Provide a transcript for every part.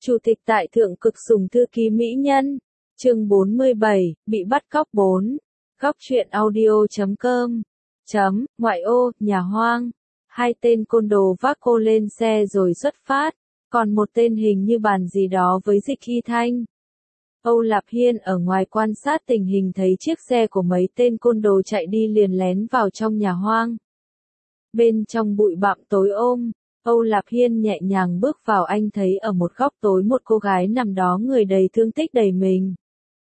Chủ tịch tại thượng cực sùng thư ký mỹ nhân. Chương 47, bị bắt cóc 4. Góc truyện audio.com. Ngoại ô, nhà hoang. Hai tên côn đồ vác cô lên xe rồi xuất phát, còn một tên hình như bàn gì đó với Dịch Y Thanh. Âu Lạp Hiên ở ngoài quan sát tình hình thấy chiếc xe của mấy tên côn đồ chạy đi liền lén vào trong nhà hoang. Bên trong bụi bặm tối ôm, Âu Lạp Hiên nhẹ nhàng bước vào, anh thấy ở một góc tối một cô gái nằm đó, người đầy thương tích đầy mình.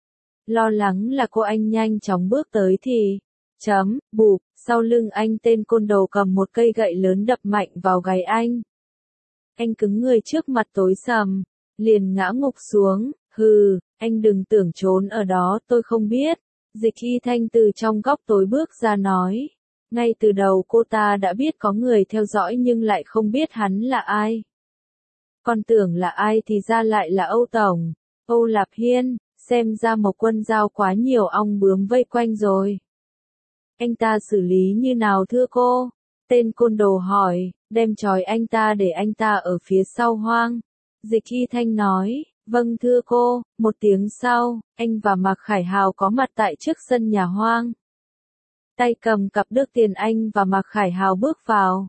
Lo lắng là cô, anh nhanh chóng bước tới thì, bụp, sau lưng anh tên côn đồ cầm một cây gậy lớn đập mạnh vào gáy anh. Anh cứng người trước mặt tối sầm, liền ngã ngục xuống, hừ, anh đừng tưởng trốn ở đó, tôi không biết. Dịch Y Thanh từ trong góc tối bước ra nói. Ngay từ đầu cô ta đã biết có người theo dõi nhưng lại không biết hắn là ai. Còn tưởng là ai thì ra lại là Âu Tổng. Âu Lạp Hiên, xem ra Mộc Quân Giao quá nhiều ong bướm vây quanh rồi. Anh ta xử lý như nào thưa cô? Tên côn đồ hỏi, đem trói anh ta để anh ta ở phía sau hoang. Dịch Y Thanh nói, vâng thưa cô. Một tiếng sau, anh và Mạc Khải Hào có mặt tại trước sân nhà hoang. Tay cầm cặp đước tiền, anh và Mạc Khải Hào bước vào.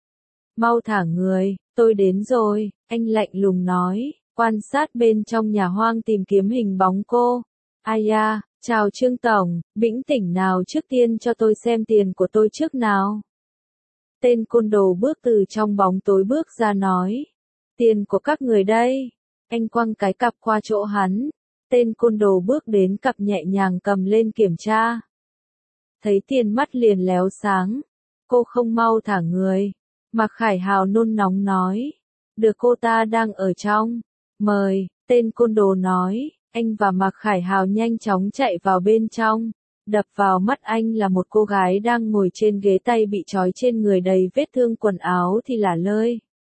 Mau thả người, tôi đến rồi, anh lạnh lùng nói, quan sát bên trong nhà hoang tìm kiếm hình bóng cô. Ai da, chào Trương Tổng, bĩnh tỉnh nào, trước tiên cho tôi xem tiền của tôi trước nào. Tên côn đồ bước từ trong bóng tối bước ra nói, tiền của các người đây. Anh quăng cái cặp qua chỗ hắn, tên côn đồ bước đến cặp nhẹ nhàng cầm lên kiểm tra. Thấy tiền mắt liền léo sáng. Cô không mau thả người. Mạc Khải Hào nôn nóng nói. Được, cô ta đang ở trong. Mời, tên côn đồ nói. Anh và Mạc Khải Hào nhanh chóng chạy vào bên trong. Đập vào mắt anh là một cô gái đang ngồi trên ghế, tay bị trói trên người đầy vết thương, quần áo thì lả lơi.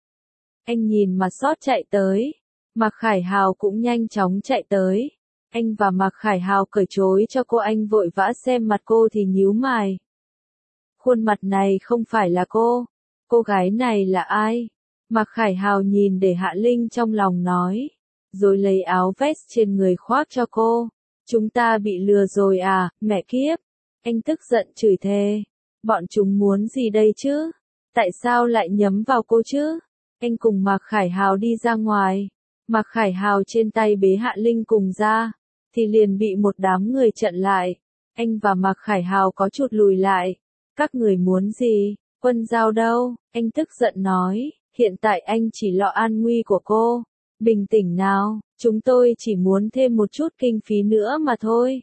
Anh nhìn mà xót chạy tới. Mạc Khải Hào cũng nhanh chóng chạy tới. Anh và Mạc Khải Hào cởi trối cho cô, anh vội vã xem mặt cô thì nhíu mày. Khuôn mặt này không phải là cô gái này là ai? Mạc Khải Hào nhìn để Hạ Linh trong lòng nói, rồi lấy áo vest trên người khoác cho cô. Chúng ta bị lừa rồi à, mẹ kiếp. Anh tức giận chửi thề. Bọn chúng muốn gì đây chứ? Tại sao lại nhắm vào cô chứ? Anh cùng Mạc Khải Hào đi ra ngoài. Mạc Khải Hào trên tay bế Hạ Linh cùng ra, thì liền bị một đám người chặn lại. Anh và Mạc Khải Hào có chút lùi lại. Các người muốn gì? Quân Giao đâu? Anh tức giận nói, hiện tại anh chỉ lo an nguy của cô. Bình tĩnh nào, chúng tôi chỉ muốn thêm một chút kinh phí nữa mà thôi.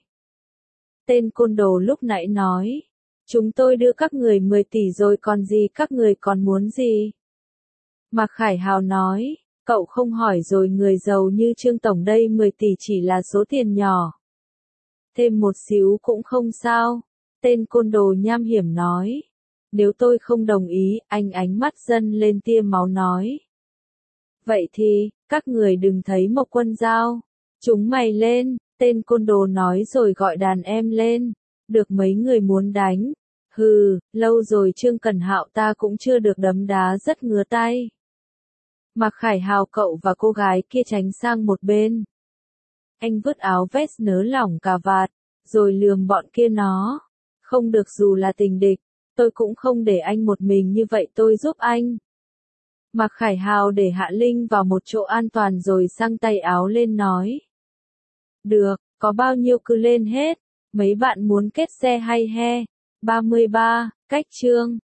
Tên côn đồ lúc nãy nói, chúng tôi đưa các người 10 tỷ rồi còn gì, các người còn muốn gì? Mạc Khải Hào nói, cậu không hỏi rồi, người giàu như Trương Tổng đây 10 tỷ chỉ là số tiền nhỏ. Thêm một xíu cũng không sao. Tên côn đồ nham hiểm nói. Nếu tôi không đồng ý, anh ánh mắt dâng lên tia máu nói. Vậy thì, các người đừng thấy Mộc Quân Giao. Chúng mày lên, tên côn đồ nói rồi gọi đàn em lên. Được mấy người muốn đánh. Hừ, lâu rồi Trương Cần Hạo ta cũng chưa được đấm đá, rất ngứa tay. Mạc Khải Hào, cậu và cô gái kia tránh sang một bên. Anh vứt áo vest nới lỏng cà vạt, rồi lườm bọn kia nó. Không được, dù là tình địch, tôi cũng không để anh một mình như vậy, tôi giúp anh. Mạc Khải Hào để Hạ Linh vào một chỗ an toàn rồi xăng tay áo lên nói. Được, có bao nhiêu cứ lên hết, mấy bạn muốn kết xe hay he. 33, cách chương.